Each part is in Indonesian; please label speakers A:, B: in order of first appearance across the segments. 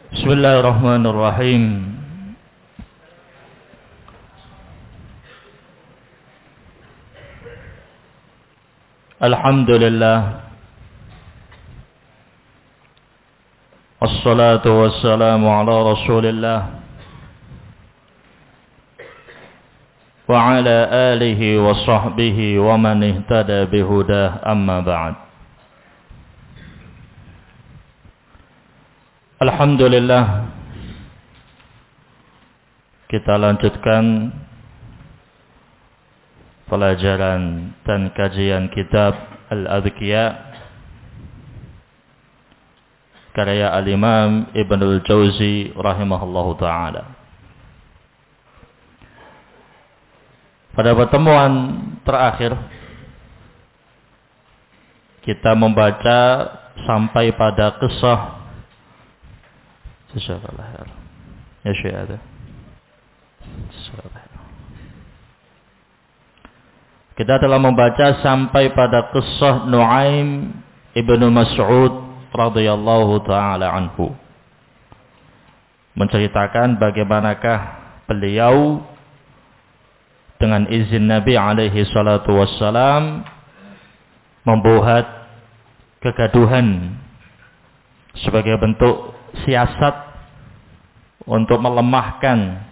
A: Bismillahirrahmanirrahim. Alhamdulillah. Wassalatu wassalamu ala Rasulillah wa ala alihi wa sahbihi wa man ihtada bihudah, amma ba'd. Alhamdulillah, kita lanjutkan pelajaran dan kajian kitab Al-Adhkiya karya Al-Imam Ibnul Jauzi rahimahullahu ta'ala. Pada pertemuan terakhir kita membaca sampai pada kisah ya Syekh ada. Kita telah membaca sampai pada kisah Nu'aim ibnu Mas'ud radhiyallahu ta'ala anhu, menceritakan bagaimanakah beliau dengan izin Nabi alaihi salatu wassalam membuat kegaduhan sebagai bentuk siasat untuk melemahkan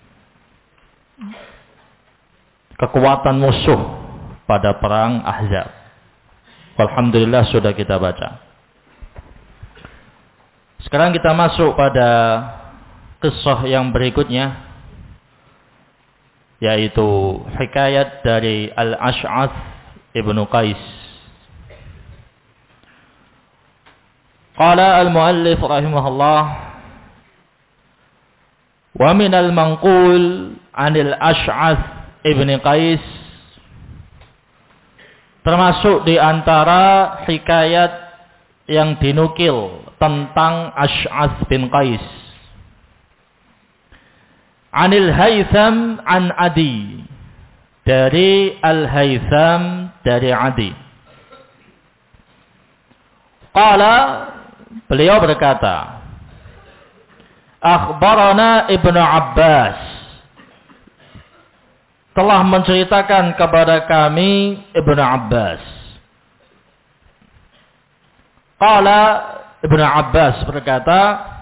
A: kekuatan musuh pada perang Ahzab. Alhamdulillah sudah kita baca. Sekarang kita masuk pada kisah yang berikutnya, yaitu hikayat dari Al-Ash'ath ibnu Qais. Qala al-muallif rahimahullah, wa min al-manqul anil Ash'ath ibnu Qais, termasuk di antara hikayat yang dinukil tentang Ash'ath bin Qais, anil Haytham an Adi, dari Al-Haytham dari Adi. Qala, beliau berkata, akhbarana Ibnu Abbas, telah menceritakan kepada kami Ibnu Abbas. Qala, Ibnu Abbas berkata,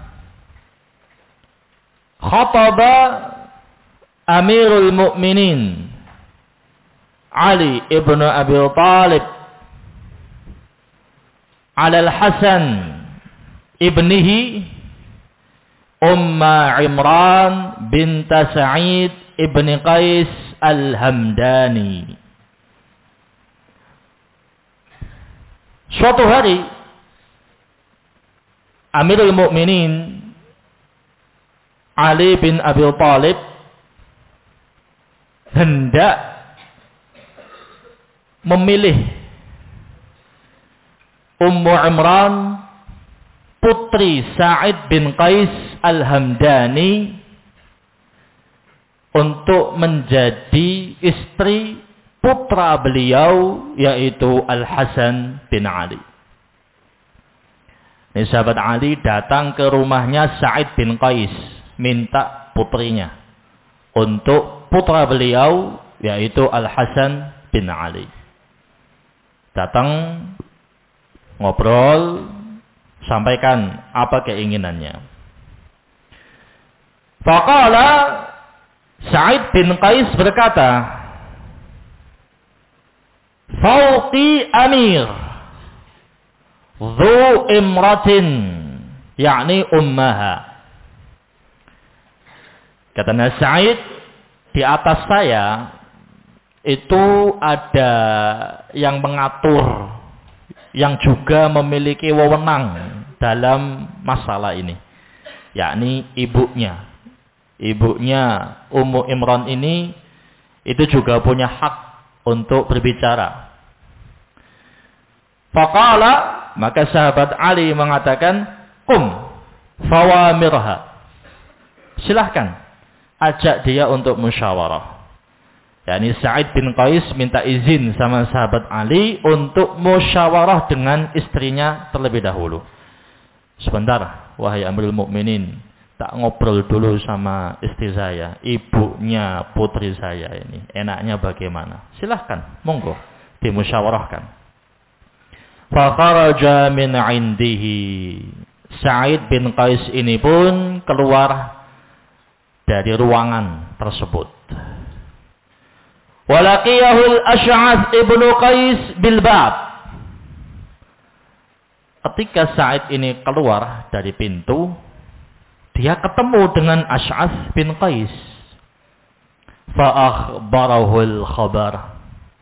A: khataba Amirul Mukminin Ali ibnu Abi Thalib ala al-Hasan ibnihi Umma Imran binta Sa'id ibni Qais al-Hamdani. Suatu hari Amirul Mukminin Ali bin Abi Thalib hendak memilih Ummu Imran putri Sa'id bin Qais al-Hamdani untuk menjadi istri putra beliau, yaitu Al-Hasan bin Ali. Ini sahabat Ali datang ke rumahnya Sa'id bin Qais, minta putrinya untuk putra beliau, yaitu Al-Hasan bin Ali. Datang, ngobrol, sampaikan apa keinginannya. Faqala, Sa'id bin Qais berkata, fauqi amir dhu imratin, yakni ummaha. Katanya Sa'id, di atas saya itu ada yang mengatur, yang juga memiliki wewenang dalam masalah ini, yakni ibunya. Ibunya Ummu Imran ini itu juga punya hak untuk berbicara. Faqala, maka sahabat Ali mengatakan, qum fawamirha, silahkan ajak dia untuk musyawarah. yakni Sa'id bin Qais minta izin sama sahabat Ali untuk musyawarah dengan istrinya terlebih dahulu. Sebentar, wahai Amirul Mukminin, tak ngobrol dulu sama istri saya, ibunya putri saya ini. Enaknya bagaimana? Silahkan, monggo, dimusyawarahkan. Fa kharaja min indihi. Sa'id bin Qais ini pun keluar dari ruangan tersebut. Walaqiyahul Ash'ath ibnu Qais bil bab. Ketika Sa'id ini keluar dari pintu, dia ketemu dengan Ash'ath bin Qais. Fa'akhbarahul khabar.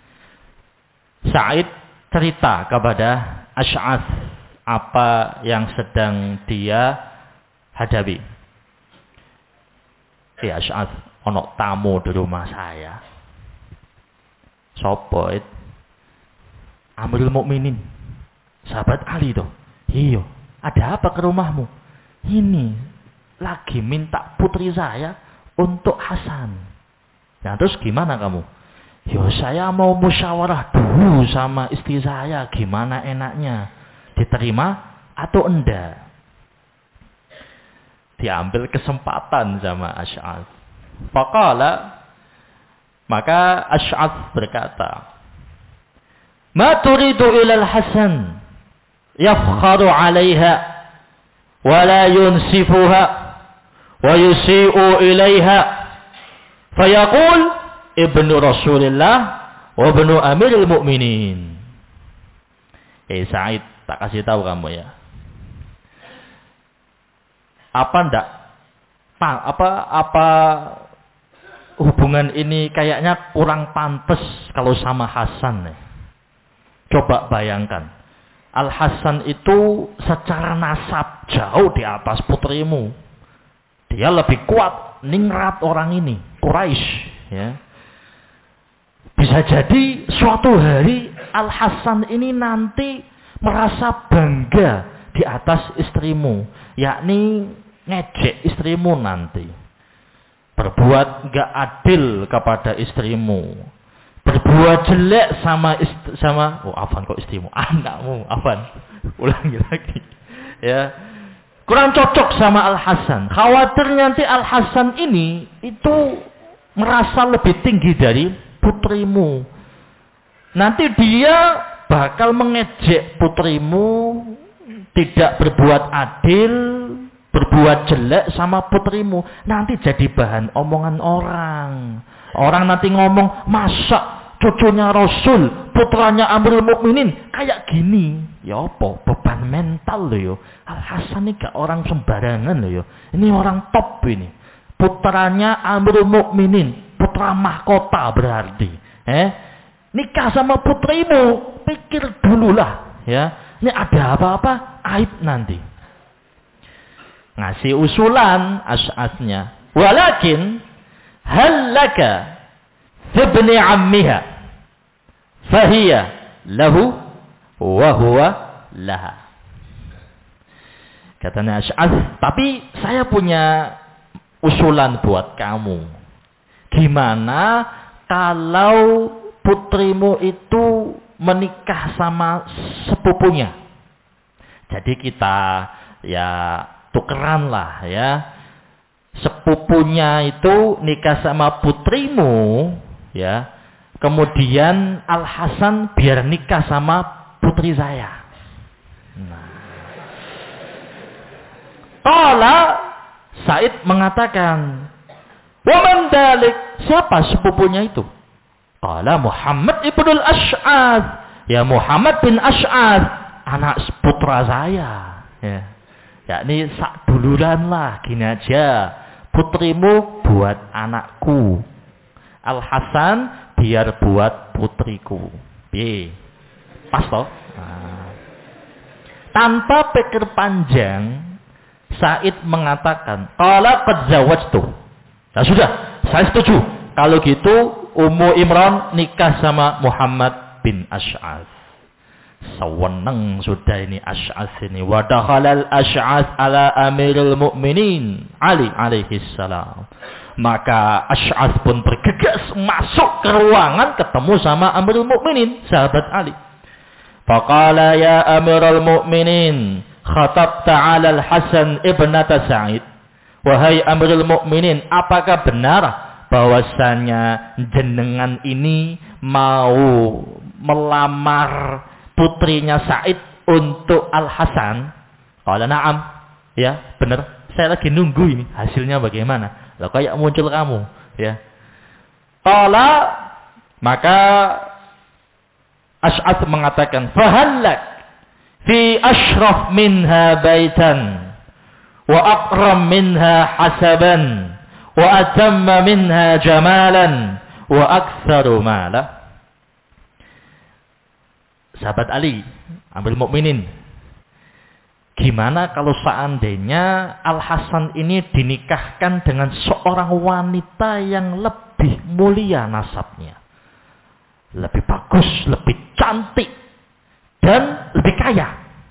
A: Sa'id cerita kepada Ash'ath apa yang sedang dia hadapi. Ya Ash'ath, ono tamu di rumah saya. Sopo it? Amirul Mukminin, sahabat Ali tuh. Iya, ada apa ke rumahmu? Ini lagi minta putri saya untuk Hasan. Nah terus gimana kamu? Yo saya mau musyawarah dulu sama istri saya, gimana enaknya, diterima atau enggak? Diambil kesempatan sama Ash'ath. Faqala, maka Ash'ath berkata, ma turidu ilal Hasan yafkharu 'alaiha wa la yunsifuha wa yusi'u ilaiha fayaqul ibnu Rasulillah wa ibnu Amirul Mukminin. Sa'id, tak kasih tahu kamu ya. Apa hubungan ini kayaknya kurang pantas kalau sama Hasan nih. Coba bayangkan. Al-Hasan itu secara nasab jauh di atas putrimu. Dia lebih kuat, ningrat orang ini, Quraisy, ya. Bisa jadi suatu hari Al-Hasan ini nanti merasa bangga di atas istrimu, yakni ngejek istrimu nanti. Berbuat gak adil kepada istrimu. Berbuat jelek sama afan kok istrimu, anakmu, afan. Ulangi lagi. Ya. Kurang cocok sama Al-Hasan. Khawatir nanti Al-Hasan ini itu merasa lebih tinggi dari putrimu. Nanti dia bakal mengejek putrimu, tidak berbuat adil, berbuat jelek sama putrimu. Nanti jadi bahan omongan orang. Orang nanti ngomong, masa cucunya Rasul, putranya Amirul Mukminin kayak gini. Ya apa? Beban mental loh yo. Al-Hasan ini gak orang sembarangan loh yo. Ini orang top ini. Putranya Amirul Mukminin, putra mahkota berarti. Nikah sama putrimu, pikir dululah ya. Ini ada apa-apa, aib nanti. Ngasih usulan Ash'athnya. Walakin hal laka ibni ammiha fahiya lahu wa huwa laha. Katanya Ash'ath, tapi saya punya usulan buat kamu. Gimana kalau putrimu itu menikah sama sepupunya? Jadi kita ya tukeran lah ya. Sepupunya itu nikah sama putrimu ya. Kemudian Al-Hasan biar nikah sama putri saya. Qala, Sa'id mengatakan, wa man dalik? Siapa sepupunya itu? Qala Muhammad ibnul Ash'ath. Ya Muhammad bin Ash'ath, anak putra saya. Ya. Yakni sak duluran lah, gini aja. Putrimu buat anakku. Al-Hasan biar buat putriku. Pas toh? Tanpa pikir panjang, Sa'id mengatakan, qala qad zawajtu. Nah sudah, saya setuju. Kalau gitu Ummu Imran nikah sama Muhammad bin Ash'ath. Sewenang sudah ini Ash'ath ini. Wa dakhalal Ash'ath ala Amirul Mukminin Ali alaihi salam. Maka Ash'ath pun bergegas masuk ke ruangan ketemu sama Amirul Mukminin, sahabat Ali. Faqala ya Amirul Mukminin, khatabta 'ala al-Hasan ibnata Sa'id. Wahai Amirul Mukminin, apakah benar bahwasanya jenengan ini mau melamar putrinya Sa'id untuk Al-Hasan? Qala na'am. Ya, benar. Saya lagi nunggu ini. Hasilnya bagaimana? Lah kayak muncul kamu, ya. Qala, maka Ash'ath mengatakan, "Fahallak fi ashraf minha baitan wa aqram minha hasaban wa atamma minha jamalan wa aktsaru mala." Sahabat Ali, Amirul Mukminin, gimana kalau seandainya Al-Hasan ini dinikahkan dengan seorang wanita yang lebih mulia nasabnya, lebih bagus, lebih cantik, dan lebih kaya?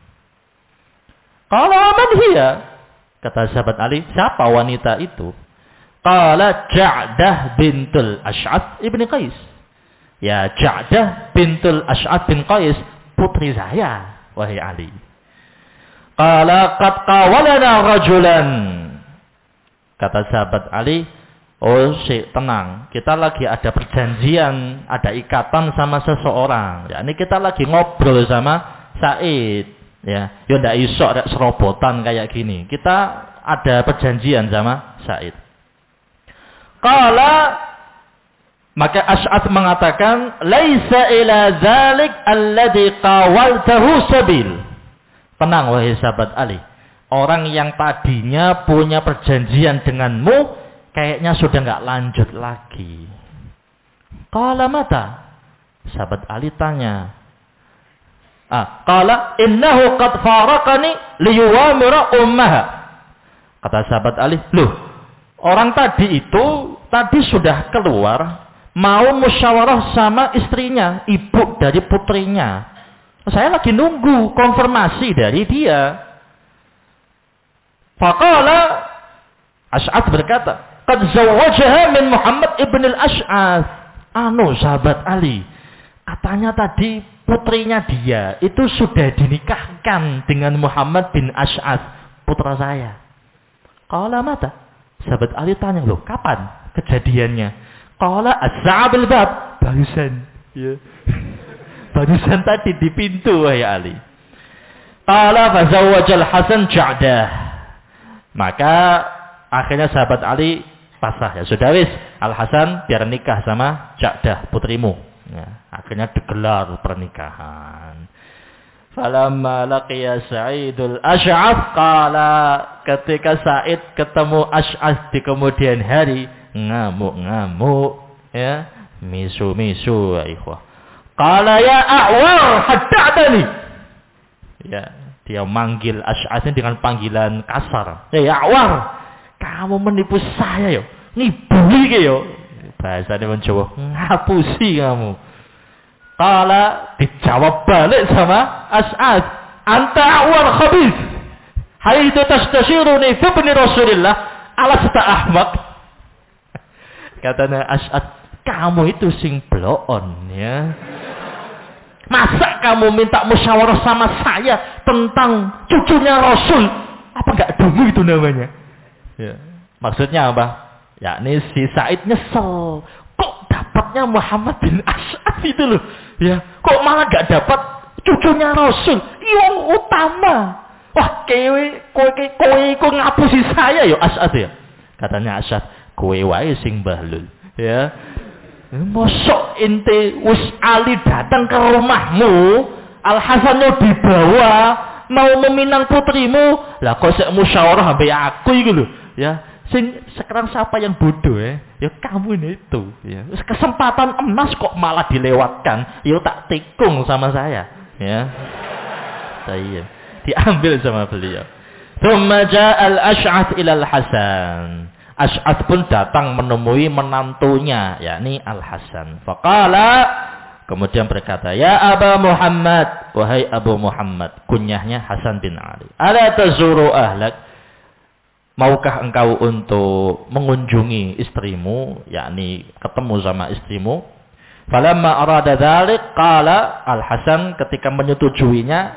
A: Qala man hiya? Kata sahabat Ali, siapa wanita itu? Qala Ja'dah bintul Ash'ath ibn Qais. Ya, Ja'dah bintul Ash'ath bin Qais, putri saya, wahai Ali. Qala qad qawalana rajulan. Kata sahabat Ali, oh tenang, kita lagi ada perjanjian, ada ikatan sama seseorang. Ya, ini kita lagi ngobrol sama Sa'id. Ya, yo ndak iso ada serobotan kayak gini. Kita ada perjanjian sama Sa'id. Qala, maka Ash'ath mengatakan, laisa ila dzalik alladhi qawaltahu sabil. Tenang wahai sahabat Ali, orang yang tadinya punya perjanjian denganmu kayaknya sudah enggak lanjut lagi. Qala mata? Sahabat Ali tanya. Qala innahu qad faraqani liyuwamira ummaha. Kata sahabat Ali, loh, orang tadi sudah keluar mau musyawarah sama istrinya, ibu dari putrinya. Saya lagi nunggu konfirmasi dari dia. Faqala, Ash'ath berkata, qad zawwajaha min Muhammad ibn al-Ash'ath. Sahabat Ali, katanya tadi putrinya dia itu sudah dinikahkan dengan Muhammad bin Ash'ath, putra saya. Qala mata? Sahabat Ali tanya, loh, kapan kejadiannya? Qala as-sa'abil bab, barusan. Ya. Barusan tadi di pintu, wahai Ali. Qala fazawwajal Hasan Ja'dah. Maka akhirnya sahabat Ali pasrah, ya sudah wis, Al-Hasan biar nikah sama Ja'dah putrimu. Ya, akhirnya digelar pernikahan. Falamma laqiya Sa'idul Ash'ath qala, ketika Sa'id ketemu Ash'ath di kemudian hari, ngamuk-ngamuk, ya, misu-misu, ya ikhwah. Qala ya A'war hadda'tani. Ya, dia manggil Ash'ath dengan panggilan kasar. Ya A'war, kamu menipu saya yo, ngibuli ke yo. Bahasanya mencoba ngapusi kamu. Qala, dijawab balik sama Ash'ath, anta A'war khabith, haitsu tastashiruni fi ibni Rasulillah, alasta ahmaq. Katanya Ash'ath, kamu itu sing bloon, ya. Masa kamu minta musyawarah sama saya tentang cucunya Rasul? Apa enggak dulu itu namanya? Ya. Maksudnya apa? Yakni si Sa'id nyesel. Kok dapatnya Muhammad bin Ash'ath itu loh. Ya, kok malah enggak dapat cucunya Rasul? Yang utama. Wah, kowe ngapusi saya yo Ash'ath ya. Katanya Ash'ath, kowe wae sing bahlul. Ya. Mosok ente wis Ali datang ke rumahmu, Al-Hasannya dibawa, mau meminang putrimu, lah kok sik musyawarah sampai aku iki lho, ya. Sekarang siapa yang bodoh ya? Ya kamu ini itu, ya. Kesempatan emas kok malah dilewatkan. Ya tak tikung sama saya, ya. Saya diambil sama beliau. Tsumma ja'a al-Ash'ath ila al-Hasan. Ash'ath pun datang menemui menantunya, yakni Al-Hasan. Faqala, kemudian berkata, ya Aba Muhammad, wahai Abu Muhammad, kunyahnya Hasan bin Ali. Ala tazuru ahlak, maukah engkau untuk mengunjungi istrimu, yakni ketemu sama istrimu? Falamma arada dzalik, qala Al-Hasan ketika menyetujuinya,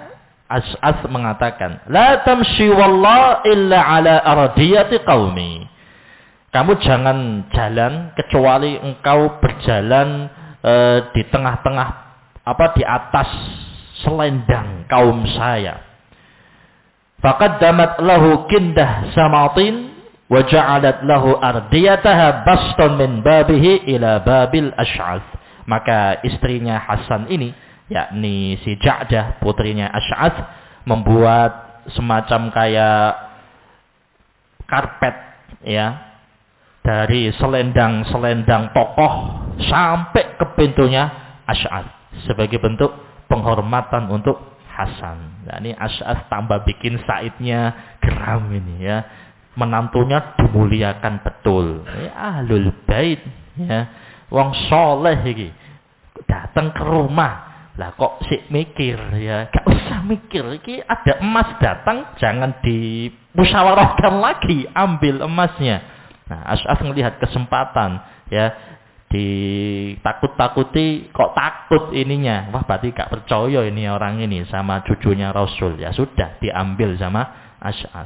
A: Ash'ath mengatakan, "La tamshi wallah illa ala ardiyati qaumi." Kamu jangan jalan kecuali engkau berjalan di tengah-tengah di atas selendang kaum saya. Faqaddamat lahu kindah samatin wa ja'alat lahu ardiyataha bastan min babihi ila babil Ash'ath. Maka istrinya Hasan ini, yakni si Ja'dah, putrinya Ash'ath, membuat semacam kayak karpet ya, dari selendang-selendang tokoh sampai ke pintunya Ash'ath sebagai bentuk penghormatan untuk Hasan. Nah, ini Ash'ath tambah bikin Sa'idnya geram ini ya. Menantunya dimuliakan betul. Ahlul bait ya. Wong soleh iki datang ke rumah. Lah kok sik mikir ya, gak usah mikir. Iki ada emas datang, jangan dimusyawarahkan lagi, ambil emasnya. Nah, Ash'ath melihat kesempatan ya, ditakut-takuti kok takut ininya. Wah, berarti gak percaya ini orang ini sama cucunya Rasul. Ya sudah, diambil sama Ash'ath.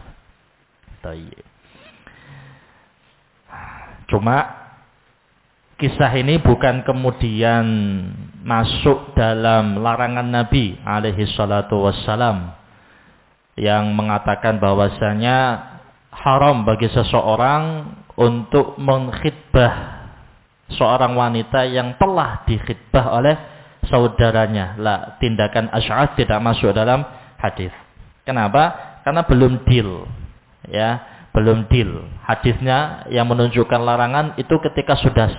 A: Cuma kisah ini bukan kemudian masuk dalam larangan Nabi alaihi salatu wassalam yang mengatakan bahwasanya haram bagi seseorang untuk mengkhitbah seorang wanita yang telah dikhitbah oleh saudaranya. Lah, tindakan Ash'ath tidak masuk dalam hadis. Kenapa? Karena belum deal. Ya, belum deal. Hadisnya yang menunjukkan larangan itu ketika sudah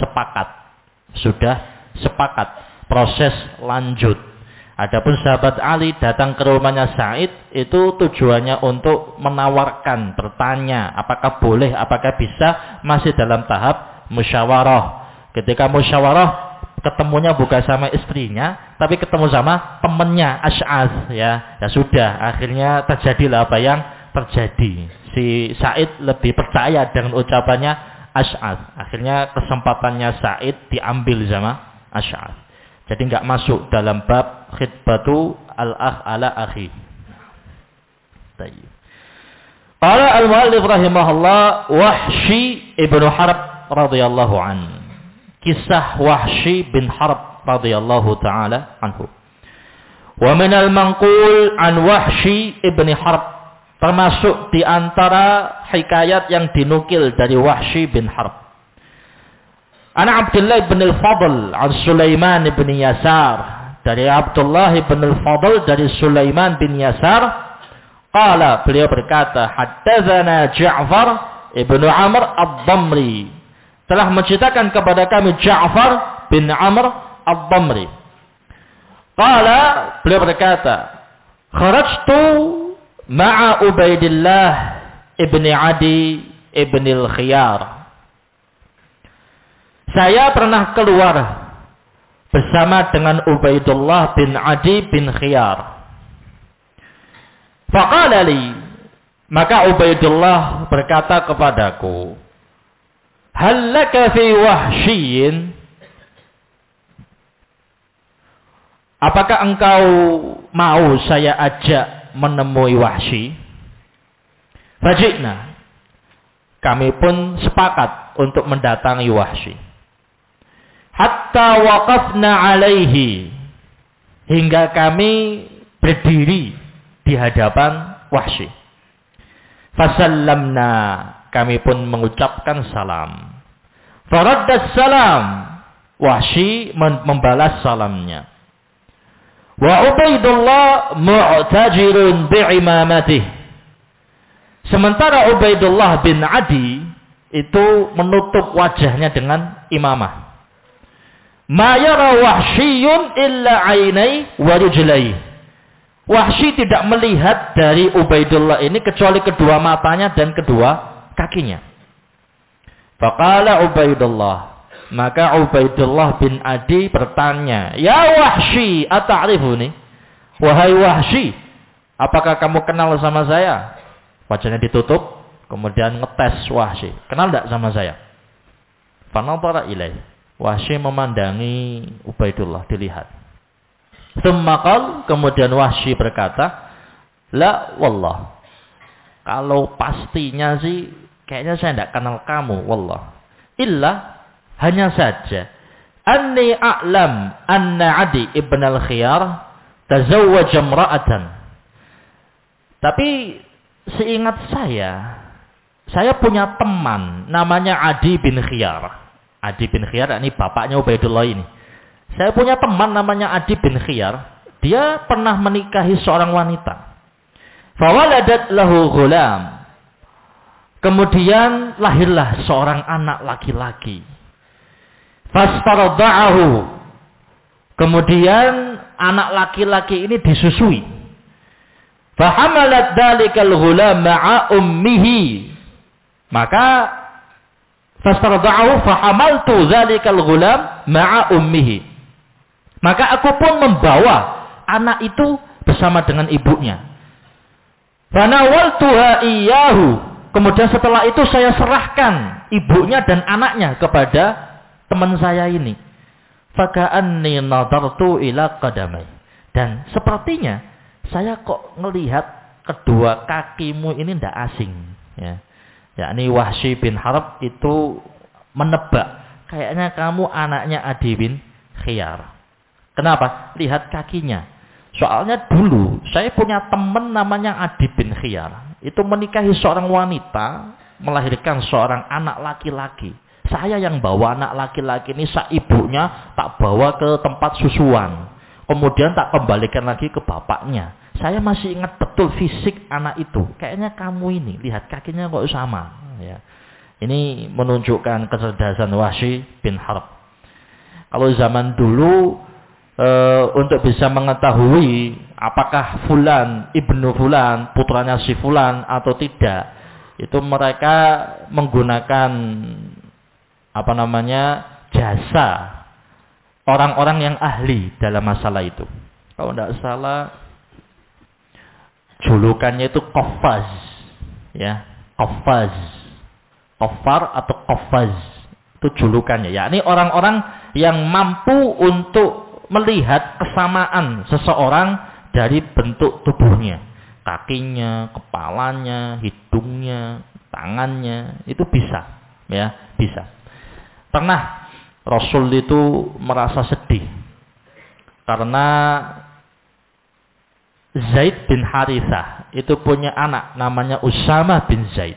A: sepakat proses lanjut. Adapun sahabat Ali datang ke rumahnya Sa'id itu tujuannya untuk menawarkan, bertanya apakah boleh, apakah bisa, masih dalam tahap musyawarah. Ketika musyawarah ketemunya bukan sama istrinya, tapi ketemu sama temannya Ash'ath ya. Ya sudah, akhirnya terjadilah apa yang terjadi. Si Sa'id lebih percaya dengan ucapannya Ash'ath. Akhirnya kesempatannya Sa'id diambil sama Ash'ath. Jadi enggak masuk dalam bab khitbatu al-akh ala akhi. Baik. Qala al-muallif rahimahullah Wahsy ibn Harb radhiyallahu an. Kisah Wahsy bin Harb radhiyallahu taala anhu. Wa min al-manqul an Wahsy ibn Harb, termasuk di antara hikayat yang dinukil dari Wahsy bin Harb. Ana Abdullah bin al-Fadl an Sulaiman bin Yasar, dari Abdullah bin al-Fadl dari Sulaiman bin Yasar, qala, beliau berkata, haddatsana Ja'far ibn Amr ad-Damri, telah menceritakan kepada kami Ja'far bin Amr ad-Damri. Qala, beliau berkata, kharajtu ma'a Ubaidillah ibn Adi ibn al-Khiyar. Saya pernah keluar bersama dengan Ubaidullah bin Adi bin Khiyar. Faqala li, maka Ubaidullah berkata kepadaku, hal laka fi Wahsyin, apakah engkau mau saya ajak menemui Wahsy? Fajikna, kami pun sepakat untuk mendatangi Wahsy. Hatta waqafna alaihi, hingga kami berdiri di hadapan Wahsy. Fasallamna, kami pun mengucapkan salam. Faraddas salam, Wahsy membalas salamnya. Wa Ubaidullah mu'tajirun bi'imamatih, sementara Ubaidullah bin Adi itu menutup wajahnya dengan imamah. Ma yara Wahsyun illa ainai wa rijlai. Wahsy tidak melihat dari Ubaidullah ini kecuali kedua matanya dan kedua kakinya. Faqala Ubaidullah, maka Ubaidullah bin Adi bertanya, ya Wahsy, ata'rifuni? Wahai Wahsy, apakah kamu kenal sama saya? Wajahnya ditutup, kemudian ngetes Wahsy, kenal tidak sama saya? Fanadhara ilaih, Wahsy memandangi Ubaidullah, dilihat. Tsumma qala, kemudian Wahsy berkata, La wallah. Kalau pastinya sih kayaknya saya tidak kenal kamu, wallah. Illa hanya saja anni a'lam anna Adi ibn al-Khiyar tazawwaja imra'atan. Tapi seingat saya punya teman namanya Adi bin Khiyar. Adi bin Khiyar ini bapaknya Ubaidullah ini. Saya punya teman namanya Adi bin Khiyar. Dia pernah menikahi seorang wanita. Fawaladat lahu ghulam. Kemudian lahirlah seorang anak laki-laki. Fastarada'ahu. Kemudian anak laki-laki ini disusui. Fahamalat dalikal ghulam ma'a ummihi. Maka fastarada'ahu fahamaltu dalikal ghulam ma'a ummihi. Maka aku pun membawa anak itu bersama dengan ibunya. Fanawaltuha iyyahu. Kemudian setelah itu saya serahkan ibunya dan anaknya kepada teman saya ini. Faka'anni nadartu ila qadamai. Dan sepertinya saya kok ngelihat kedua kakimu ini tidak asing. Ya. Yakni Wahsy bin Harb itu menebak. Kayaknya kamu anaknya Adi bin Khiyar. Kenapa? Lihat kakinya. Soalnya dulu saya punya teman namanya Adi bin Khiyar. Itu menikahi seorang wanita, melahirkan seorang anak laki-laki. Saya yang bawa anak laki-laki ini, ibunya tak bawa ke tempat susuan. Kemudian tak kembalikan lagi ke bapaknya. Saya masih ingat betul fisik anak itu. Kayaknya kamu ini, lihat kakinya kok sama. Ya. Ini menunjukkan kecerdasan Wahsy bin Harb. Kalau zaman dulu, untuk bisa mengetahui apakah Fulan, Ibnu Fulan, putranya si Fulan atau tidak, itu mereka menggunakan jasa orang-orang yang ahli dalam masalah itu. Kalau tidak salah julukannya itu Qaffaz, ya, Qaffaz, Qaffar atau Qaffaz itu julukannya. Yakni orang-orang yang mampu untuk melihat kesamaan seseorang dari bentuk tubuhnya, kakinya, kepalanya, hidungnya, tangannya, itu bisa, ya, bisa. Pernah Rasul itu merasa sedih karena Zaid bin Harithah itu punya anak namanya Usamah bin Zaid.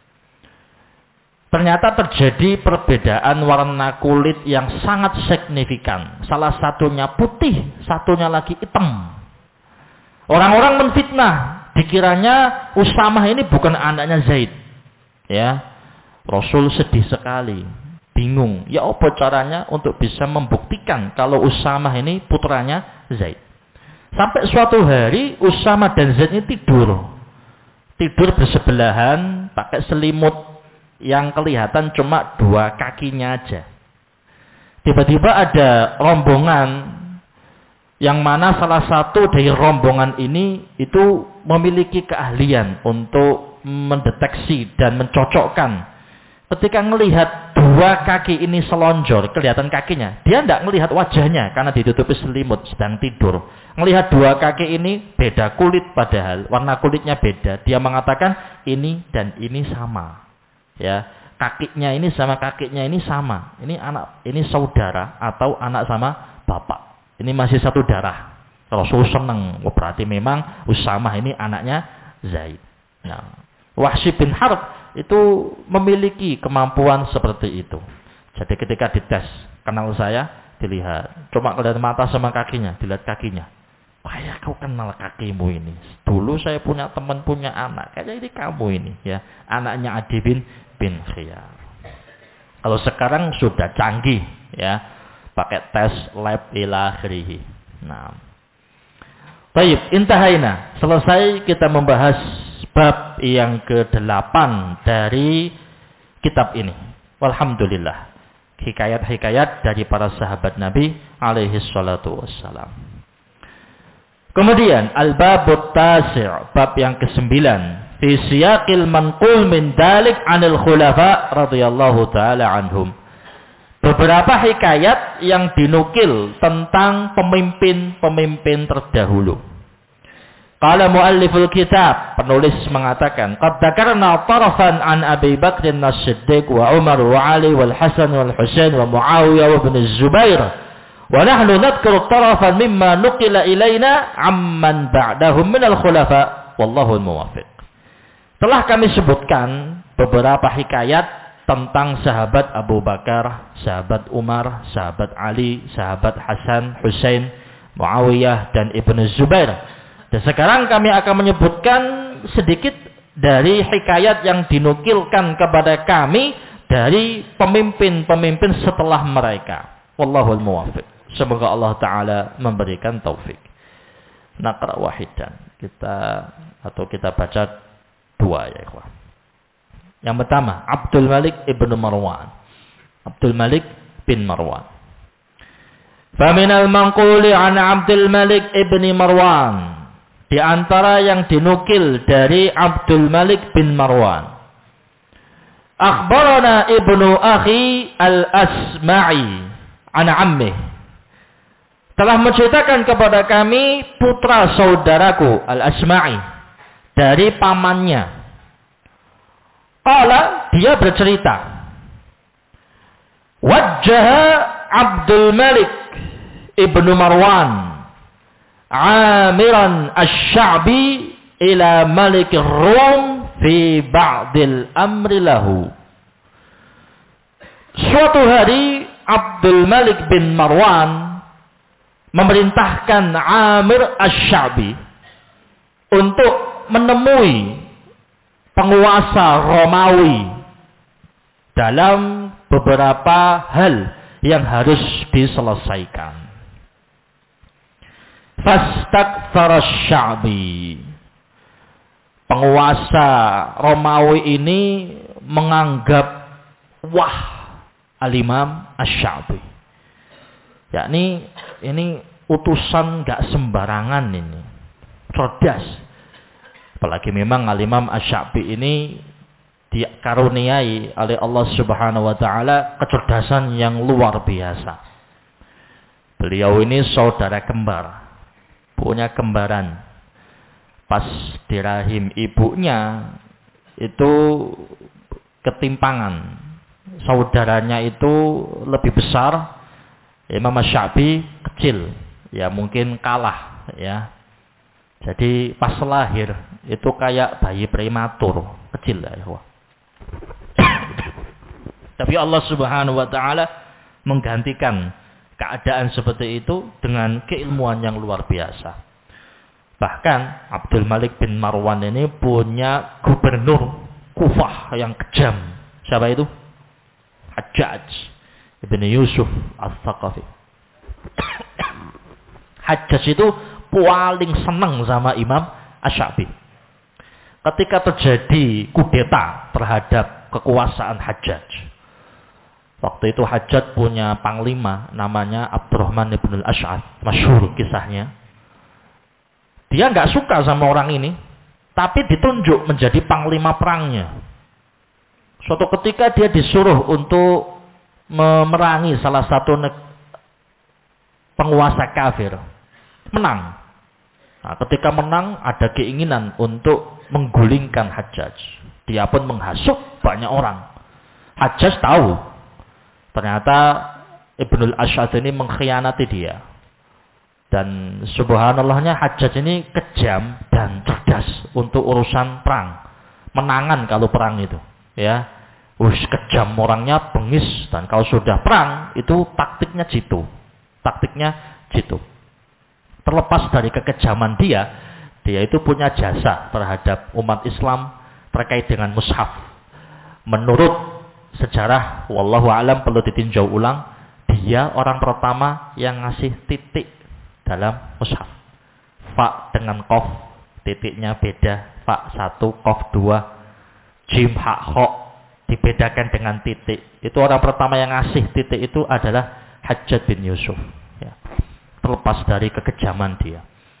A: Ternyata terjadi perbedaan warna kulit yang sangat signifikan. Salah satunya putih, satunya lagi hitam. Orang-orang menfitnah, dikiranya Usamah ini bukan anaknya Zaid. Ya, Rasul sedih sekali, bingung. Ya apa caranya untuk bisa membuktikan kalau Usamah ini putranya Zaid. Sampai suatu hari Usamah dan Zaid ini tidur bersebelahan, pakai selimut yang kelihatan cuma dua kakinya aja. Tiba-tiba ada rombongan yang mana salah satu dari rombongan ini itu memiliki keahlian untuk mendeteksi dan mencocokkan. Ketika melihat dua kaki ini selonjor, kelihatan kakinya, dia tidak melihat wajahnya karena ditutupi selimut, sedang tidur. Melihat dua kaki ini beda kulit, padahal warna kulitnya beda. Dia mengatakan ini dan ini sama. Ya, kakinya ini sama kakinya ini sama. Ini anak, ini saudara atau anak sama bapak. Ini masih satu darah. Rasul senang. Berarti memang Usamah ini anaknya Zaid. Nah, Wahsy bin Harb itu memiliki kemampuan seperti itu. Jadi ketika dites, kenal saya, dilihat. Cuma kelihatan mata sama kakinya, dilihat kakinya. Kayak kau kenal kakimu ini. Dulu saya punya teman punya anak. Kayaknya ini kamu ini, ya. Anaknya Adi bin Khiyar. Kalau sekarang sudah canggih, ya, pakai tes lab ila akhirih. Nah, baik, intahaina. Selesai kita membahas bab yang ke-8 dari kitab ini. Walhamdulillah. Hikayat-hikayat dari para sahabat Nabi alaihi salatu wassalam. Kemudian al-babut tasi', bab yang ke-9. Fi siyaqil manqul min dalik 'anil khulafa radhiyallahu taala anhum. Beberapa hikayat yang dinukil tentang pemimpin-pemimpin terdahulu. Qala mualliful kitab, penulis mengatakan, qad dzakarna tarafan an Abi Bakr as-Siddiq wa Umar wa Ali wal Hasan wal Husain wa Muawiyah wa Ibn Zubair. Wa nahnu nadhkuru tarafan mimma nuqila ilaina amman ba'dahum min al-khulafa wallahu al-muwaffiq. Telah kami sebutkan beberapa hikayat tentang sahabat Abu Bakar, sahabat Umar, sahabat Ali, sahabat Hasan, Husain, Muawiyah dan Ibn Zubair. Dan sekarang kami akan menyebutkan sedikit dari hikayat yang dinukilkan kepada kami dari pemimpin-pemimpin setelah mereka. Wallahul muwaffiq. Semoga Allah Ta'ala memberikan taufik. Naqra wahidan. Kita baca dua ya ikhwan. Yang pertama, Abdul Malik ibn Marwan. Abdul Malik bin Marwan. Faminal manquli an Abdul Malik ibn Marwan. Di antara yang dinukil dari Abdul Malik bin Marwan. Akhbarana ibnu akhi al-Asma'i an ammih. Telah menceritakan kepada kami putra saudaraku al-Asma'i dari pamannya. Qala, dia bercerita. Wajjaha Abdul Malik ibnu Marwan Amiran Asy-Sya'bi ila Malik Rum fi ba'dil amri lahu. Suatu hari Abdul Malik bin Marwan memerintahkan Amir Asy-Sya'bi untuk menemui penguasa Romawi dalam beberapa hal yang harus diselesaikan. Fastaktsara asy-Sya'bi. Penguasa Romawi ini menganggap wah al-Imam Asy-Sya'bi. Yakni ini utusan enggak sembarangan ini. Cerdas. Apalagi memang al-Imam Asy-Sya'bi ini dikaruniai oleh Allah Subhanahu wa taala kecerdasan yang luar biasa. Beliau ini saudara kembar. Punya kembaran. Pas di rahim ibunya itu ketimpangan. Saudaranya itu lebih besar, Imam Asy-Sya'bi kecil, ya mungkin kalah ya. Jadi pas lahir itu kayak bayi prematur, kecil ya. Tapi Allah Subhanahu wa taala menggantikan keadaan seperti itu dengan keilmuan yang luar biasa. Bahkan Abdul Malik bin Marwan ini punya gubernur Kufah yang kejam. Siapa itu? Hajjaj ibn Yusuf al-Thaqafi. Hajjaj itu paling senang sama Imam Asy-Sya'bi. Ketika terjadi kudeta terhadap kekuasaan Hajjaj. Waktu itu Hajjaj punya panglima namanya Abdurrahman ibn al-Ash'ath, masyhur kisahnya. Dia nggak suka sama orang ini, tapi ditunjuk menjadi panglima perangnya. Suatu ketika dia disuruh untuk memerangi salah satu penguasa kafir. Menang. Nah, ketika menang ada keinginan untuk menggulingkan Hajjaj. Dia pun menghasut banyak orang. Hajjaj tahu ternyata Ibnul Ash'ath ini mengkhianati dia. Dan subhanallahnya Hajjaj ini kejam dan cerdas untuk urusan perang. Menangan kalau perang itu. Ya, kejam orangnya, bengis. Dan kalau sudah perang, itu taktiknya jitu. Terlepas dari kekejaman dia itu punya jasa terhadap umat Islam terkait dengan mushaf. Menurut sejarah, wallahu alam perlu ditinjau ulang, dia orang pertama yang ngasih titik dalam mushaf. Fa dengan qaf, titiknya beda. Fa 1, qaf 2, jim, ha, kha dibedakan dengan titik. Itu orang pertama yang ngasih titik itu adalah Hajjaj bin Yusuf. Ya. Terlepas dari kekejaman dia.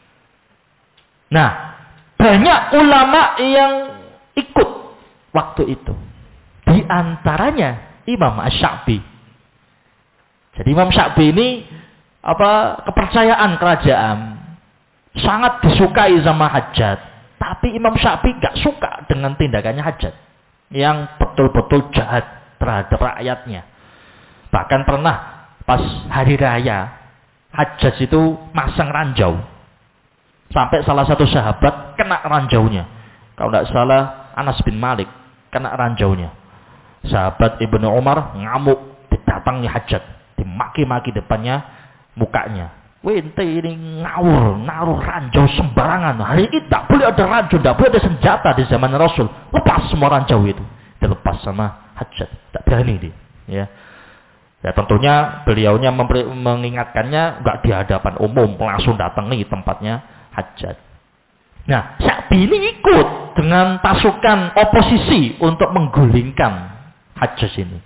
A: Nah, banyak ulama yang ikut waktu itu. Di antaranya Imam Asy-Sya'bi. Jadi Imam Asy-Sya'bi ini kepercayaan kerajaan. sangat disukai sama Hajjaj. Tapi Imam Syafi'i gak suka dengan tindakannya Hajjaj yang betul-betul jahat terhadap rakyatnya. Bahkan pernah pas hari raya Hajjaj itu masang ranjau. Sampai salah satu sahabat kena ranjaunya. Kalau tidak salah Anas bin Malik kena ranjaunya. Sahabat Ibnu Umar ngamuk, didatangi Hajjaj, dimaki-maki depannya mukanya. Ente ini ngawur, naruh ranjau sembarangan. Hari ini tidak boleh ada ranjau, tidak boleh ada senjata di zaman Rasul. Lepas semua ranjau itu. Dilepas sama Hajjaj. Tidak berani dia. Ya. Ya tentunya beliaunya mengingatkannya nggak di hadapan umum, langsung datangi tempatnya Hajjaj. Nah, Sya'bi ini ikut dengan pasukan oposisi untuk menggulingkan Hajjaj ini.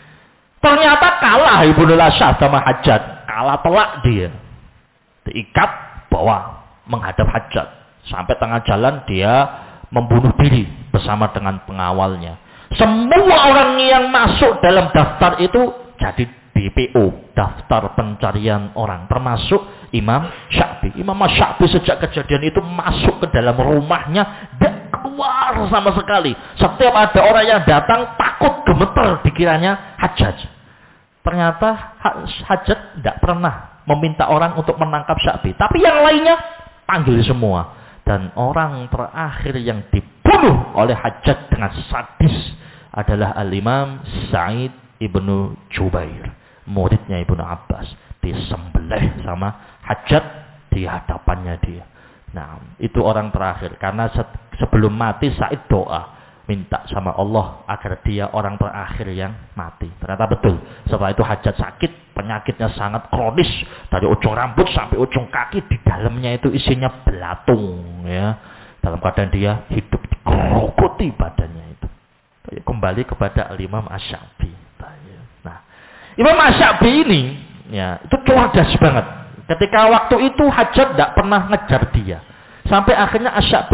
A: Ternyata kalah Ibnu Lasyaf sama Hajjaj. Kalah telak dia. Diikat, bawa menghadap Hajjaj. Sampai tengah jalan dia membunuh diri bersama dengan pengawalnya. Semua orang yang masuk dalam daftar itu jadi DPO, daftar pencarian orang, termasuk Imam Syafi'i. Imam Syafi'i sejak kejadian itu masuk ke dalam rumahnya, tidak keluar sama sekali. Setiap ada orang yang datang takut gemeter dikiranya Hajjaj. Ternyata Hajjaj tidak pernah meminta orang untuk menangkap Syafi'i, tapi yang lainnya panggil semua. Dan orang terakhir yang dibunuh oleh Hajjaj dengan sadis adalah Al-Imam Sa'id Ibnu Jubair, muridnya Ibnu Abbas, disembelih sama Hajjaj di hadapannya dia. Nah, itu orang terakhir. Karena sebelum mati Sa'id doa, minta sama Allah agar dia orang terakhir yang mati. Ternyata betul. Setelah itu Hajjaj sakit, penyakitnya sangat kronis, dari ujung rambut sampai ujung kaki, di dalamnya itu isinya belatung, ya. Dalam keadaan dia hidup digerogoti badannya itu. Kembali kepada Imam Asy-Syafi'i. Nah, Imam Asy-Syafi'i ini ya, itu cerdas banget. Ketika waktu itu Hajjaj tidak pernah ngejar dia. Sampai akhirnya Asy-Syafi'i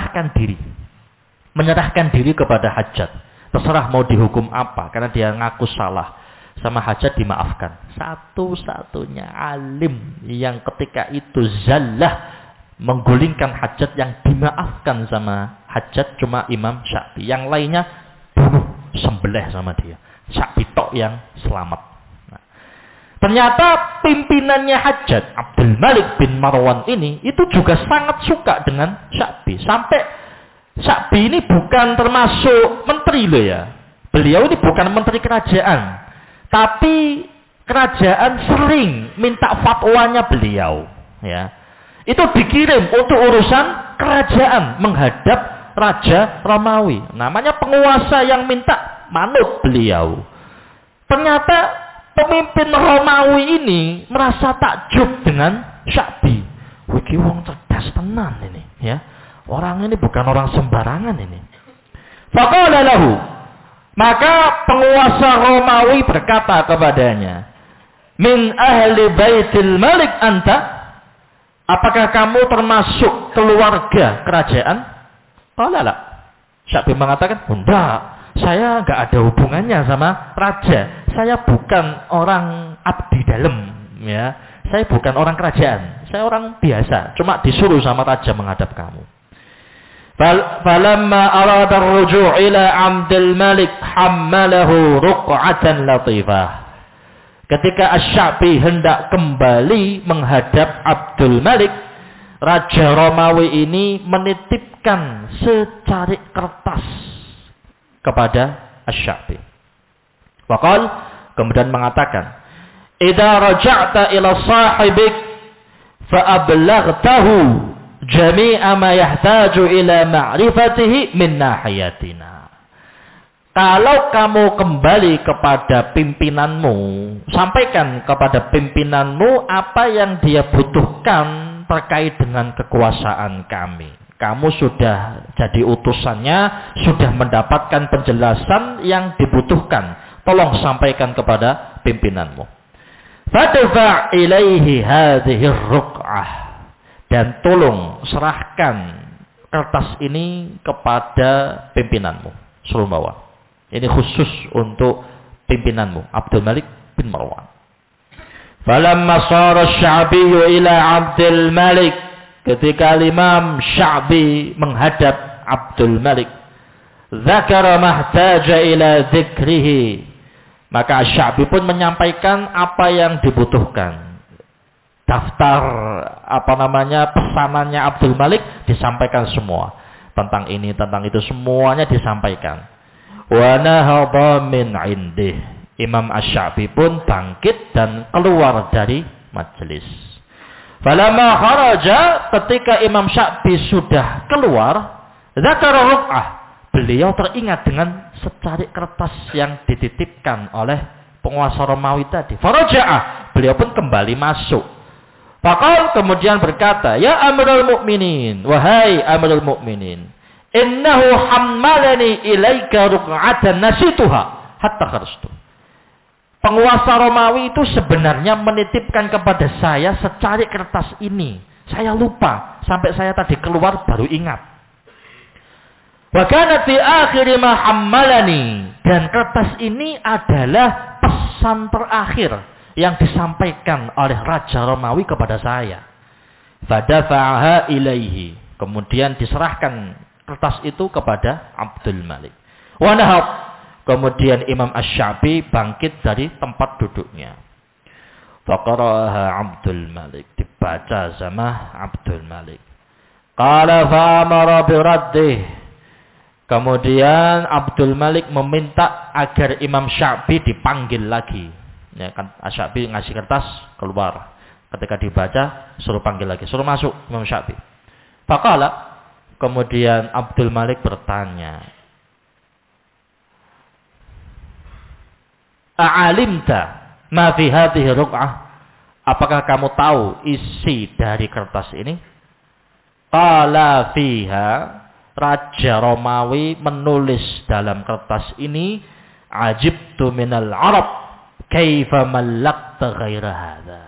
A: menyerahkan diri kepada Hajjaj. Terserah mau dihukum apa, karena dia ngaku salah. Sama Hajjaj dimaafkan. Satu-satunya alim yang ketika itu zallah menggulingkan Hajjaj yang dimaafkan sama Hajjaj cuma Imam Syafi'i. Yang lainnya bunuh, sembelih sama dia. Syafi'i tok yang selamat. Nah, ternyata pimpinannya Hajjaj, Abdul Malik bin Marwan ini, itu juga sangat suka dengan Syafi'i. Sampai Syafi'i ini bukan termasuk menteri loh ya. Beliau ini bukan menteri kerajaan. Tapi kerajaan sering minta fatwanya beliau. Ya. Itu dikirim untuk urusan kerajaan menghadap Raja Romawi. Namanya penguasa yang minta manut beliau. Ternyata pemimpin Romawi ini merasa takjub dengan Syafi'i. Wih, wong cerdas tenan ini. Ya. Orang ini bukan orang sembarangan ini. Faqala lahu. Maka penguasa Romawi berkata kepadanya, min ahli baitil malik anta? Apakah kamu termasuk keluarga kerajaan? Qala la. Syafi'i mengatakan, enggak. Saya enggak ada hubungannya sama raja. Saya bukan orang abdi dalam, ya. Saya bukan orang kerajaan. Saya orang biasa, cuma disuruh sama raja menghadap kamu. Falamma arada ar-ruju' ila Abdul Malik hammalahu ruq'atan latifah. Ketika Asy-Syafi'i hendak kembali menghadap Abdul Malik, Raja Romawi ini menitipkan secarik kertas kepada Asy-Syafi'i. Waqal, kemudian mengatakan, "Idza raja'ta ila sahibik fa ablaghtahu jami'a ma yahtaju ila ma'rifatihi min nahiyatina." Kalau kamu kembali kepada pimpinanmu, sampaikan kepada pimpinanmu apa yang dia butuhkan terkait dengan kekuasaan kami. Kamu sudah jadi utusannya, sudah mendapatkan penjelasan yang dibutuhkan. Tolong sampaikan kepada pimpinanmu. Fadfa' ilaihi hadhihi ar-ruq'ah. Dan tolong serahkan kertas ini kepada pimpinanmu. Suruh bawa. Ini khusus untuk pimpinanmu, Abdul Malik bin Marwan. Falamma sara asy-Sya'biyyu ila Abdul Malik ketika Imam Sya'bi menghadap Abdul Malik, dzakara mahtaja ila dzikrihi, maka Sya'bi pun menyampaikan apa yang dibutuhkan. Daftar pesanannya Abdul Malik disampaikan semua. Tentang ini, tentang itu, semuanya disampaikan. Wa nahadha min indih. Imam Asy-Sya'bi pun bangkit dan keluar dari majelis. Falamma kharaja, ketika Imam Sya'bi sudah keluar, dzakara ruk'ah, beliau teringat dengan secarik kertas yang dititipkan oleh penguasa Romawi tadi. Faraja'ah, beliau pun kembali masuk. Faqal, kemudian berkata, ya Amirul Mukminin, wahai Amirul Mukminin, innahu hammalani ilaika ruk'atan nasituha hatta kharajtu. Penguasa Romawi itu sebenarnya menitipkan kepada saya secarik kertas ini. Saya lupa sampai saya tadi keluar baru ingat. Wa kana fi akhir ma hammalani, dan kertas ini adalah pesan terakhir yang disampaikan oleh Raja Romawi kepada saya. Fadafa'aha ilaihi, kemudian diserahkan kertas itu kepada Abdul Malik. Wa nahab, kemudian Imam Asy-Sya'bi bangkit dari tempat duduknya. Faqara'aha Abdul Malik, dibaca sama Abdul Malik. Qala fa'amara biraddih, kemudian Abdul Malik meminta agar Imam Sya'bi dipanggil lagi. Ya kan, Asy-Sya'bi ngasih kertas, keluar. Ketika dibaca, suruh panggil lagi, suruh masuk Imam Sya'bi. Faqala, kemudian Abdul Malik bertanya, a'alimta ma fi hadhihi ruk'ah? Apakah kamu tahu isi dari kertas ini? Qala fiha, Raja Romawi menulis dalam kertas ini, ajibtu minal Arab kaifa mallakta ghaira hadha.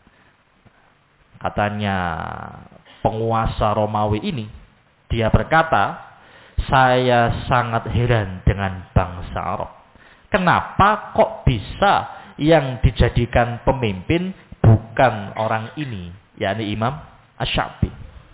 A: Katanya penguasa Romawi ini, dia berkata, saya sangat heran dengan bangsa Arab. Kenapa kok bisa yang dijadikan pemimpin bukan orang ini, yakni Imam Asy-Sya'bi.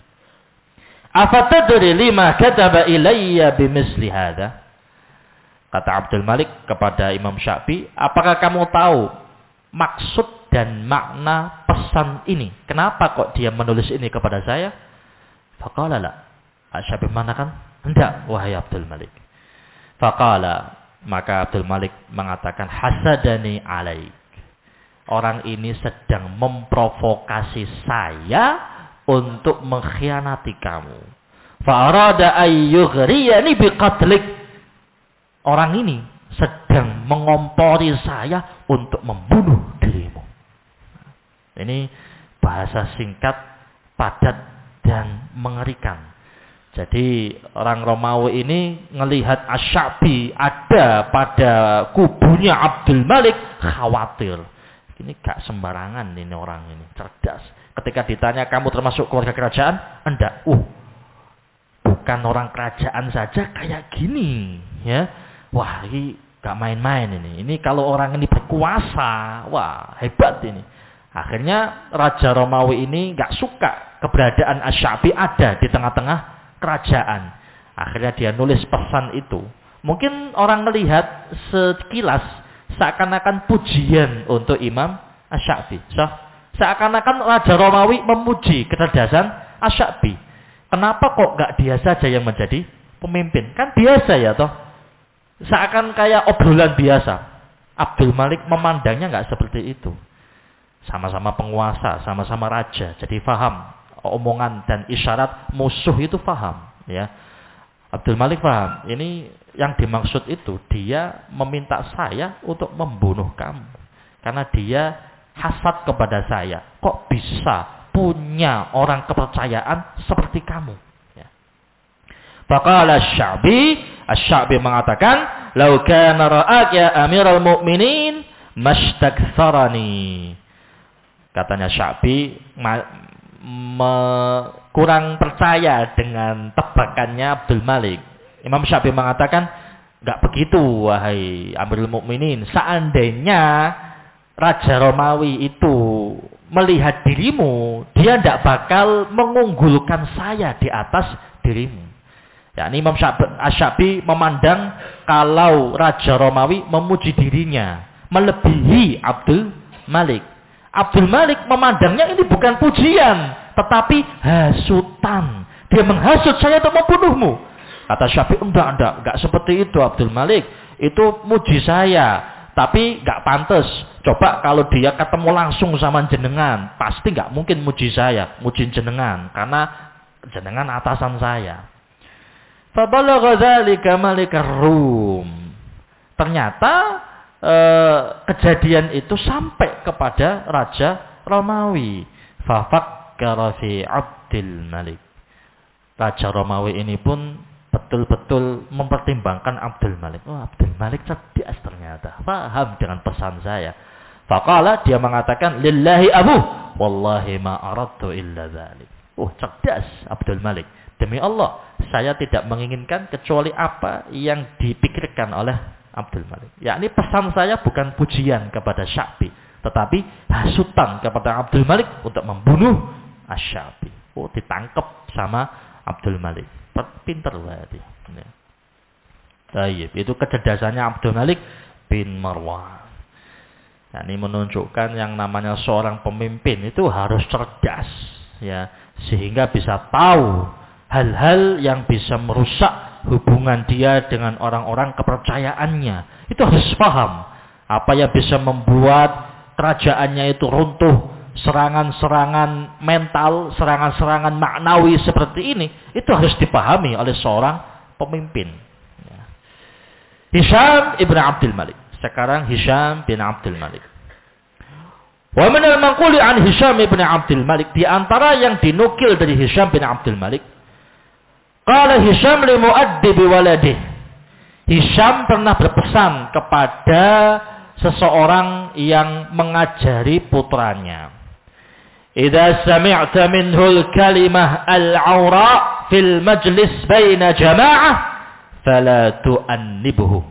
A: Afatadri lima kataba ilayya bimisli hadha? Kata Abdul Malik kepada Imam Sya'bi, apakah kamu tahu maksud dan makna pesan ini? Kenapa kok dia menulis ini kepada saya? Faqala la. Sya'bi mengatakan, hendak wahai Abdul Malik. Faqala, maka Abdul Malik mengatakan, hasadani alaik. Orang ini sedang memprovokasi saya untuk mengkhianati kamu. Fa'arada ayyughriyani biqatlik. Orang ini sedang mengompori saya untuk membunuh dirimu. Ini bahasa singkat, padat, dan mengerikan. Jadi orang Romawi ini ngelihat Asy-Sya'bi ada pada kubunya Abdul Malik, khawatir. Ini gak sembarangan ini orang ini, cerdas. Ketika ditanya, kamu termasuk keluarga kerajaan? Enggak. Bukan orang kerajaan saja kayak gini, ya. Wah, ini gak main-main ini. Ini kalau orang ini berkuasa, wah hebat ini. Akhirnya Raja Romawi ini gak suka keberadaan Asy-Sya'bi ada di tengah-tengah kerajaan. Akhirnya dia nulis pesan itu. Mungkin orang melihat sekilas seakan-akan pujian untuk Imam Asy-Sya'bi. Seakan-akan Raja Romawi memuji kecerdasan Asy-Sya'bi. Kenapa kok gak dia saja yang menjadi pemimpin? Kan biasa ya toh. Seakan kayak obrolan biasa. Abdul Malik memandangnya nggak seperti itu. Sama-sama penguasa, sama-sama raja. Jadi faham omongan dan isyarat musuh itu faham. Ya, Abdul Malik faham. Ini yang dimaksud itu dia meminta saya untuk membunuh kamu. Karena dia hasad kepada saya. Kok bisa punya orang kepercayaan seperti kamu? Faqala Asy-Sya'bi mengatakan, "Lau kana ra'ak ya Amirul Mukminin mastaktsarani." Katanya Sya'bi kurang percaya dengan tebakannya Abdul Malik. Imam Sya'bi mengatakan, enggak begitu wahai Amirul Mukminin. Seandainya Raja Romawi itu melihat dirimu, dia tidak bakal mengunggulkan saya di atas dirimu. Ya, Imam Asy-Syafi'i memandang kalau Raja Romawi memuji dirinya melebihi Abdul Malik. Abdul Malik memandangnya ini bukan pujian, tetapi hasutan. Dia menghasut saya untuk membunuhmu. Kata Syafi'i, enggak seperti itu Abdul Malik. Itu muji saya. Tapi nggak pantas. Coba kalau dia ketemu langsung sama jenengan, pasti nggak mungkin muji saya, muji jenengan, karena jenengan atasan saya. Fabalagha dzalika malikar Rum. Ternyata kejadian itu sampai kepada Raja Romawi. Fafakkara fi Abdul Malik. Raja Romawi ini pun betul-betul mempertimbangkan Abdul Malik. Oh, Abdul Malik cerdas ternyata. Paham dengan pesan saya. Faqala, dia mengatakan, lillahi abu, wallahi ma aradtu illa dzalik. Oh, cerdas Abdul Malik. Demi Allah, saya tidak menginginkan kecuali apa yang dipikirkan oleh Abdul Malik. Yakni pesan saya bukan pujian kepada Syafi'i, tetapi hasutan kepada Abdul Malik untuk membunuh Asy-Syafi'i. Oh, ditangkap sama Abdul Malik. Pinter berarti. Baik, itu kecerdasannya Abdul Malik bin Marwan. Nah, ini menunjukkan yang namanya seorang pemimpin itu harus cerdas, ya, sehingga bisa tahu hal-hal yang bisa merusak hubungan dia dengan orang-orang kepercayaannya. Itu harus paham apa yang bisa membuat kerajaannya itu runtuh. Serangan-serangan mental, serangan-serangan maknawi seperti ini, itu harus dipahami oleh seorang pemimpin. Hisham ibn Abdul Malik. Sekarang Hisham bin Abdul Malik. Wa min al-manquli an Hisham ibn Abdul Malik, di antara yang dinukil dari Hisham bin Abdul Malik, qala Hisham li muaddibi waladih. Hisham pernah berpesan kepada seseorang yang mengajari putranya. Idza sami'ta minhul kalimah al-awra fil majlis baina jama'ah fala tu'annibhu.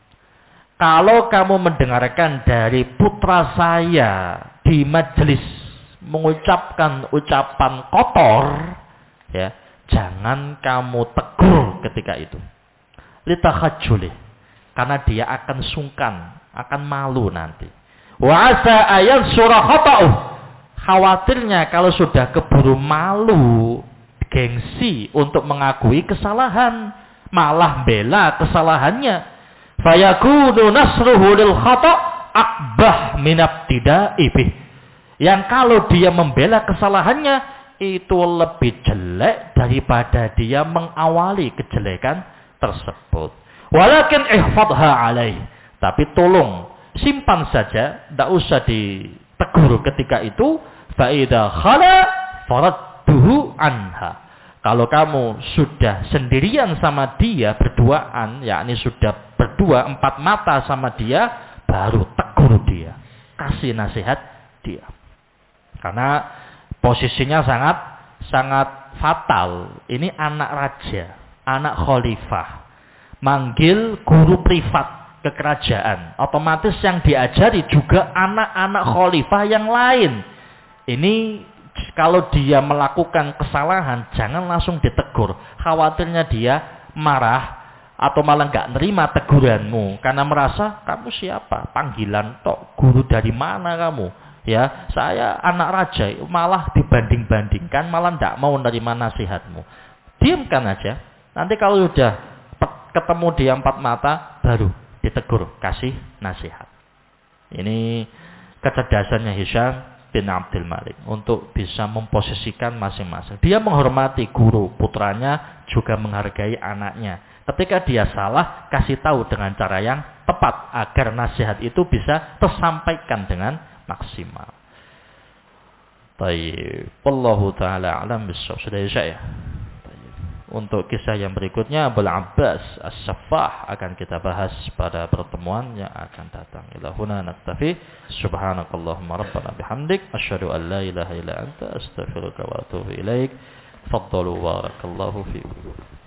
A: Kalau kamu mendengarkan dari putra saya di majelis mengucapkan ucapan kotor, ya, jangan kamu tegur ketika itu. Litakhajjulih, karena dia akan sungkan, akan malu nanti. Wa asa ayan surah khata'uh. Khawatirnya kalau sudah keburu malu, gengsi untuk mengakui kesalahan, malah bela kesalahannya. Fayakunu nasruhu lil khata' akbah min ibtida'i bih. Yang kalau dia membela kesalahannya itu lebih jelek daripada dia mengawali kejelekan tersebut. Walakin ihfadha alaih. Tapi tolong simpan saja, tidak usah ditegur ketika itu. Fa'idha khala faradduhu anha. Kalau kamu sudah sendirian sama dia berduaan, yakni sudah berdua empat mata sama dia, baru tegur dia, kasih nasihat dia. Karena posisinya sangat fatal. Ini anak raja, anak khalifah, manggil guru privat ke kerajaan. Otomatis yang diajari juga anak-anak khalifah yang lain. Ini kalau dia melakukan kesalahan, jangan langsung ditegur. Khawatirnya dia marah atau malah nggak nerima teguranmu karena merasa kamu siapa? Panggilan tok, guru dari mana kamu? Ya, saya anak raja, malah dibanding-bandingkan, malah nggak mau nerima nasihatmu. Diamkan aja. Nanti kalau sudah ketemu dia empat mata, baru ditegur, kasih nasihat. Ini kecerdasannya Hisham bin Abdul Malik untuk bisa memposisikan masing-masing. Dia menghormati guru putranya, juga menghargai anaknya. Ketika dia salah, kasih tahu dengan cara yang tepat agar nasihat itu bisa tersampaikan dengan maksimal. Baik, wallahu taala alam bissawab. Sudah isya ya? Untuk kisah yang berikutnya Abul Abbas As-Saffah akan kita bahas pada pertemuan yang akan datang. Ilahuna naktafi. Subhanakallahumma rabbana bihamdik asyhadu an la ilaha illa anta astaghfiruka wa atubu ilaik. Faddalu barakallahu fiikum.